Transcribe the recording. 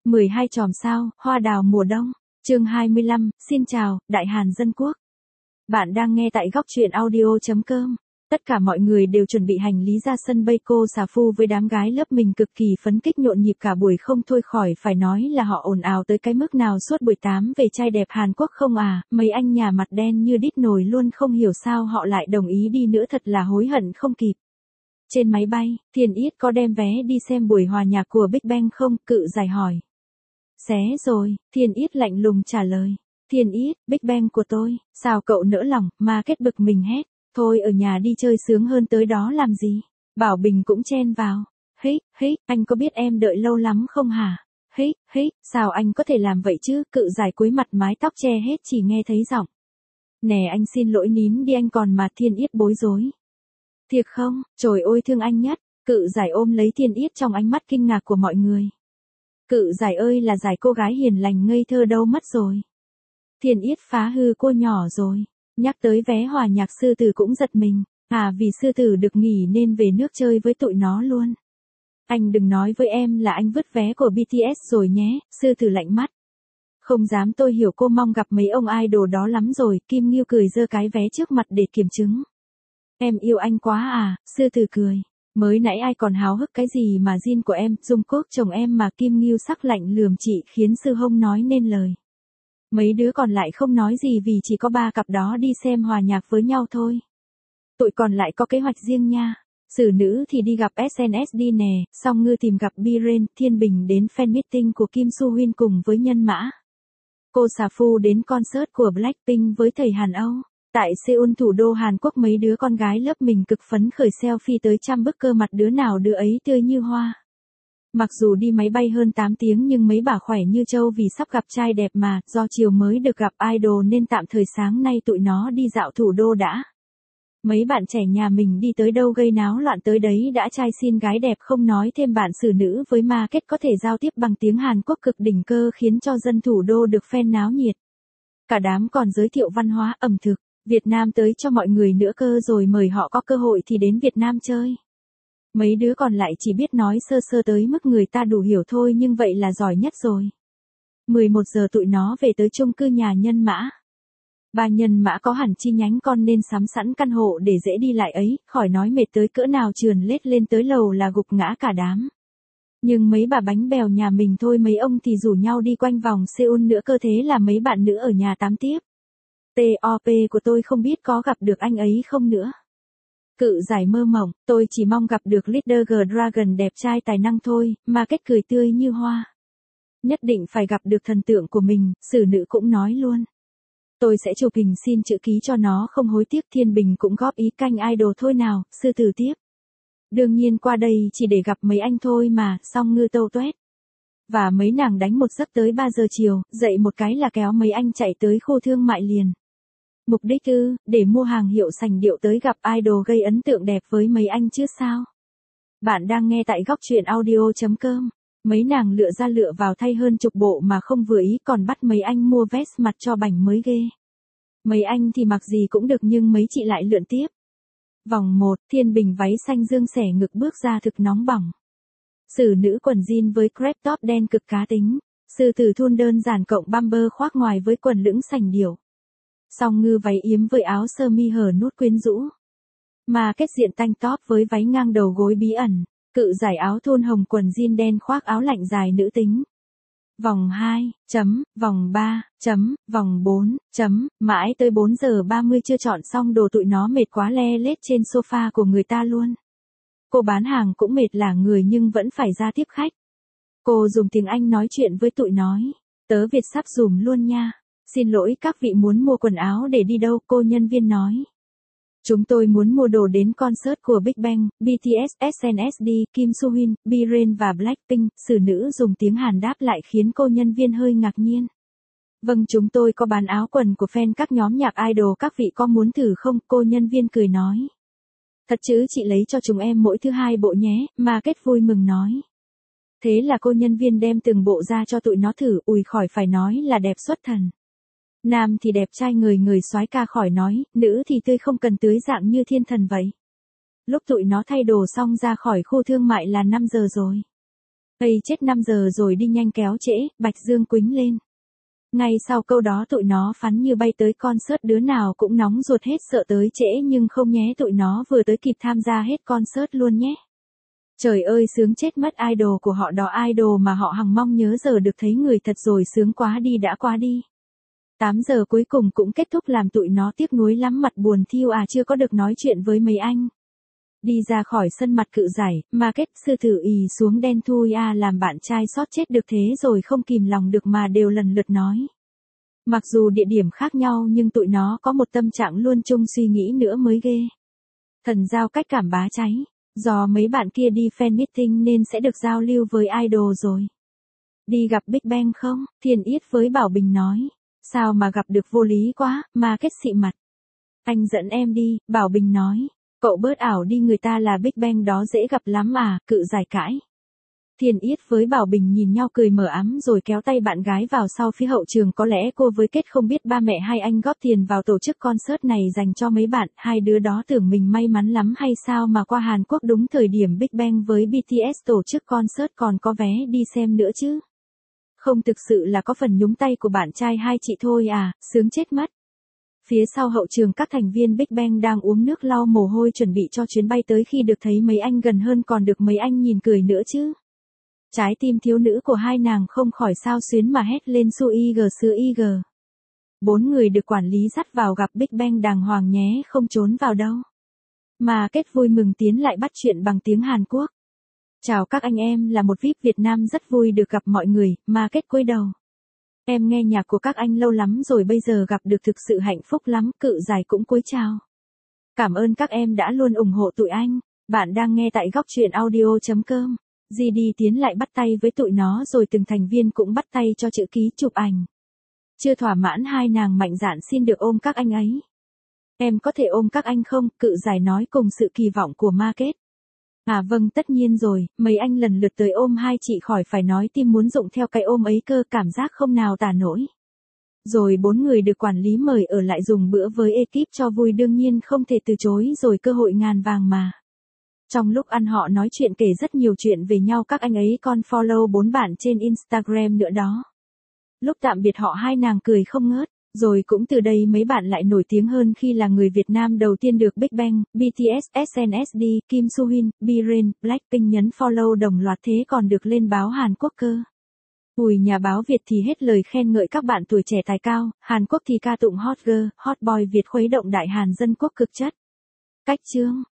12 chòm sao, hoa đào mùa đông. Chương 25, xin chào, Đại Hàn Dân Quốc. Bạn đang nghe tại góc truyện audio.com. Tất cả mọi người đều chuẩn bị hành lý ra sân bay cô Xà Phu với đám gái lớp mình cực kỳ phấn khích nhộn nhịp cả buổi không thôi khỏi phải nói là họ ồn ào tới cái mức nào suốt buổi 8 về trai đẹp Hàn Quốc không à, mấy anh nhà mặt đen như đít nồi luôn không hiểu sao họ lại đồng ý đi nữa thật là hối hận không kịp. Trên máy bay, Thiền Yết có đem vé đi xem buổi hòa nhạc của Big Bang không? Cự giải hỏi. Xé rồi, Thiền Yết lạnh lùng trả lời. Thiền Yết, Big Bang của tôi, sao cậu nỡ lòng, mà kết bực mình hét. Thôi ở nhà đi chơi sướng hơn tới đó làm gì? Bảo Bình cũng chen vào. Hích, anh có biết em đợi lâu lắm không hả? Hích, sao anh có thể làm vậy chứ? Cự giải cúi mặt mái tóc che hết chỉ nghe thấy giọng. Nè anh xin lỗi nín đi anh còn mà. Thiên Yết bối rối. Thiệt không? Trời ơi thương anh nhất. Cự giải ôm lấy Thiên Yết trong ánh mắt kinh ngạc của mọi người. Cự giải ơi là giải cô gái hiền lành ngây thơ đâu mất rồi. Thiên Yết phá hư cô nhỏ rồi. Nhắc tới vé hòa nhạc sư tử cũng giật mình. À vì sư tử được nghỉ nên về nước chơi với tụi nó luôn. Anh đừng nói với em là anh vứt vé của BTS rồi nhé. Sư tử lạnh mắt. Không dám tôi hiểu cô mong gặp mấy ông idol đó lắm rồi. Kim Nghiêu cười giơ cái vé trước mặt để kiểm chứng. Em yêu anh quá à, sư tử cười. Mới nãy ai còn háo hức cái gì mà Jin của em, Jungkook chồng em mà. Kim Nghiêu sắc lạnh lườm chị khiến Sư Hông nói nên lời. Mấy đứa còn lại không nói gì vì chỉ có 3 cặp đó đi xem hòa nhạc với nhau thôi. Tụi còn lại có kế hoạch riêng nha. Sử nữ thì đi gặp SNSD nè, Song Ngư tìm gặp Biren, Thiên Bình đến fan meeting của Kim Soo Hyun cùng với Nhân Mã. Cô Xà Phu đến concert của Blackpink với thầy Hàn Âu. Tại Seoul thủ đô Hàn Quốc mấy đứa con gái lớp mình cực phấn khởi selfie tới trăm bức cơ mặt đứa nào đứa ấy tươi như hoa. Mặc dù đi máy bay hơn 8 tiếng nhưng mấy bà khỏe như trâu vì sắp gặp trai đẹp mà, do chiều mới được gặp idol nên tạm thời sáng nay tụi nó đi dạo thủ đô đã. Mấy bạn trẻ nhà mình đi tới đâu gây náo loạn tới đấy đã trai xin gái đẹp không nói thêm bạn xử nữ với market có thể giao tiếp bằng tiếng Hàn Quốc cực đỉnh cơ khiến cho dân thủ đô được fan náo nhiệt. Cả đám còn giới thiệu văn hóa ẩm thực Việt Nam tới cho mọi người nữa cơ rồi mời họ có cơ hội thì đến Việt Nam chơi. Mấy đứa còn lại chỉ biết nói sơ sơ tới mức người ta đủ hiểu thôi nhưng vậy là giỏi nhất rồi. 11 giờ tụi nó về tới chung cư nhà Nhân Mã. Bà Nhân Mã có hẳn chi nhánh con nên sắm sẵn căn hộ để dễ đi lại ấy, khỏi nói mệt tới cỡ nào trườn lết lên tới lầu là gục ngã cả đám. Nhưng mấy bà bánh bèo nhà mình thôi mấy ông thì rủ nhau đi quanh vòng Seoul nữa cơ thế là mấy bạn nữ ở nhà tắm tiếp. TOP của tôi không biết có gặp được anh ấy không nữa. Cự giải mơ mộng, tôi chỉ mong gặp được Leader G-Dragon đẹp trai tài năng thôi, mà kết cười tươi như hoa. Nhất định phải gặp được thần tượng của mình, xử nữ cũng nói luôn. Tôi sẽ chụp hình xin chữ ký cho nó không hối tiếc. Thiên Bình cũng góp ý canh idol thôi nào, sư tử tiếp. Đương nhiên qua đây chỉ để gặp mấy anh thôi mà, Song Ngư tâu tuét. Và mấy nàng đánh một giấc tới 3 giờ chiều, dậy một cái là kéo mấy anh chạy tới khu thương mại liền. Mục đích để mua hàng hiệu sành điệu tới gặp idol gây ấn tượng đẹp với mấy anh chứ sao. Bạn đang nghe tại góc truyện audio.com. Mấy nàng lựa ra lựa vào thay hơn chục bộ mà không vừa ý còn bắt mấy anh mua vest mặt cho bảnh mới ghê. Mấy anh thì mặc gì cũng được nhưng mấy chị lại lượn tiếp. Vòng 1, Thiên Bình váy xanh dương xẻ ngực bước ra thực nóng bỏng. Xử nữ quần jean với crop top đen cực cá tính. Sư tử thun đơn giản cộng bumper khoác ngoài với quần lửng sành điệu. Song Ngư váy yếm với áo sơ mi hở nút quyến rũ. Mà kết diện tanh top với váy ngang đầu gối bí ẩn. Cự giải áo thun hồng quần jean đen khoác áo lạnh dài nữ tính. Vòng 2, vòng 3, vòng 4, mãi tới 4 giờ 30 chưa chọn xong đồ tụi nó mệt quá le lết trên sofa của người ta luôn. Cô bán hàng cũng mệt lả người nhưng vẫn phải ra tiếp khách. Cô dùng tiếng Anh nói chuyện với tụi nói. Tớ Việt sắp dùm luôn nha. Xin lỗi các vị muốn mua quần áo để đi đâu, cô nhân viên nói. Chúng tôi muốn mua đồ đến concert của Big Bang, BTS, SNSD, Kim Soo Hyun, Biren và Blackpink. Xử nữ dùng tiếng Hàn đáp lại khiến cô nhân viên hơi ngạc nhiên. Vâng chúng tôi có bán áo quần của fan các nhóm nhạc idol các vị có muốn thử không, cô nhân viên cười nói. Thật chứ chị lấy cho chúng em mỗi thứ 2 bộ nhé, mà kết vui mừng nói. Thế là cô nhân viên đem từng bộ ra cho tụi nó thử, ui khỏi phải nói là đẹp xuất thần. Nam thì đẹp trai người soái ca khỏi nói, nữ thì tươi không cần tưới dạng như thiên thần vậy. Lúc tụi nó thay đồ xong ra khỏi khu thương mại là 5 giờ rồi. Ây chết 5 giờ rồi đi nhanh kéo trễ, Bạch Dương quính lên. Ngay sau câu đó tụi nó phắn như bay tới concert, đứa nào cũng nóng ruột hết sợ tới trễ nhưng không nhé, tụi nó vừa tới kịp tham gia hết concert luôn nhé. Trời ơi sướng chết mất, idol của họ đó, idol mà họ hằng mong nhớ giờ được thấy người thật rồi, sướng quá đi đã quá đi. 8 giờ cuối cùng cũng kết thúc làm tụi nó tiếc nuối lắm, mặt buồn thiêu chưa có được nói chuyện với mấy anh. Đi ra khỏi sân mặt cự giải, Market sư tử ì xuống đen thui làm bạn trai xót chết được thế rồi không kìm lòng được mà đều lần lượt nói. Mặc dù địa điểm khác nhau nhưng tụi nó có một tâm trạng luôn chung, suy nghĩ nữa mới ghê. Thần giao cách cảm bá cháy, do mấy bạn kia đi fan meeting nên sẽ được giao lưu với idol rồi. Đi gặp Big Bang không? Thiên Yết với Bảo Bình nói. Sao mà gặp được, vô lý quá, Market xị mặt. Anh dẫn em đi, Bảo Bình nói. Cậu bớt ảo đi, người ta là Big Bang đó dễ gặp lắm cự giải cãi. Thiên Yết với Bảo Bình nhìn nhau cười mờ ám rồi kéo tay bạn gái vào sau phía hậu trường. Có lẽ cô với Kết không biết ba mẹ hai anh góp tiền vào tổ chức concert này dành cho mấy bạn, hai đứa đó tưởng mình may mắn lắm hay sao mà qua Hàn Quốc đúng thời điểm Big Bang với BTS tổ chức concert còn có vé đi xem nữa chứ. Không, thực sự là có phần nhúng tay của bạn trai hai chị thôi sướng chết mất. Phía sau hậu trường các thành viên Big Bang đang uống nước lau mồ hôi chuẩn bị cho chuyến bay tới, khi được thấy mấy anh gần hơn còn được mấy anh nhìn cười nữa chứ. Trái tim thiếu nữ của hai nàng không khỏi xao xuyến mà hét lên su ig sư ig. 4 người được quản lý dắt vào gặp Big Bang đàng hoàng nhé, không trốn vào đâu. Mà Kết vui mừng tiến lại bắt chuyện bằng tiếng Hàn Quốc. Chào các anh, em là một VIP Việt Nam rất vui được gặp mọi người, mà Kết cúi đầu. Em nghe nhạc của các anh lâu lắm rồi, bây giờ gặp được thực sự hạnh phúc lắm, cự giải cũng cúi chào. Cảm ơn các em đã luôn ủng hộ tụi anh. Bạn đang nghe tại góc truyện audio.com. GD tiến lại bắt tay với tụi nó rồi từng thành viên cũng bắt tay cho chữ ký chụp ảnh. Chưa thỏa mãn, hai nàng mạnh dạn xin được ôm các anh ấy. Em có thể ôm các anh không? Cự giải nói cùng sự kỳ vọng của Market. Vâng tất nhiên rồi, mấy anh lần lượt tới ôm hai chị, khỏi phải nói tim muốn rụng theo cái ôm ấy cơ, cảm giác không nào tả nổi. Rồi 4 người được quản lý mời ở lại dùng bữa với ekip cho vui, đương nhiên không thể từ chối rồi, cơ hội ngàn vàng mà. Trong lúc ăn họ nói chuyện kể rất nhiều chuyện về nhau, các anh ấy còn follow 4 bạn trên Instagram nữa đó. Lúc tạm biệt họ hai nàng cười không ngớt. Rồi cũng từ đây mấy bạn lại nổi tiếng hơn khi là người Việt Nam đầu tiên được Big Bang, BTS, SNSD, Kim Soo Hyun, B-Rain, Blackpink nhấn follow đồng loạt, thế còn được lên báo Hàn Quốc cơ. Ui, nhà báo Việt thì hết lời khen ngợi các bạn tuổi trẻ tài cao, Hàn Quốc thì ca tụng hot girl, hot boy Việt khuấy động đại Hàn dân quốc cực chất. Cách chương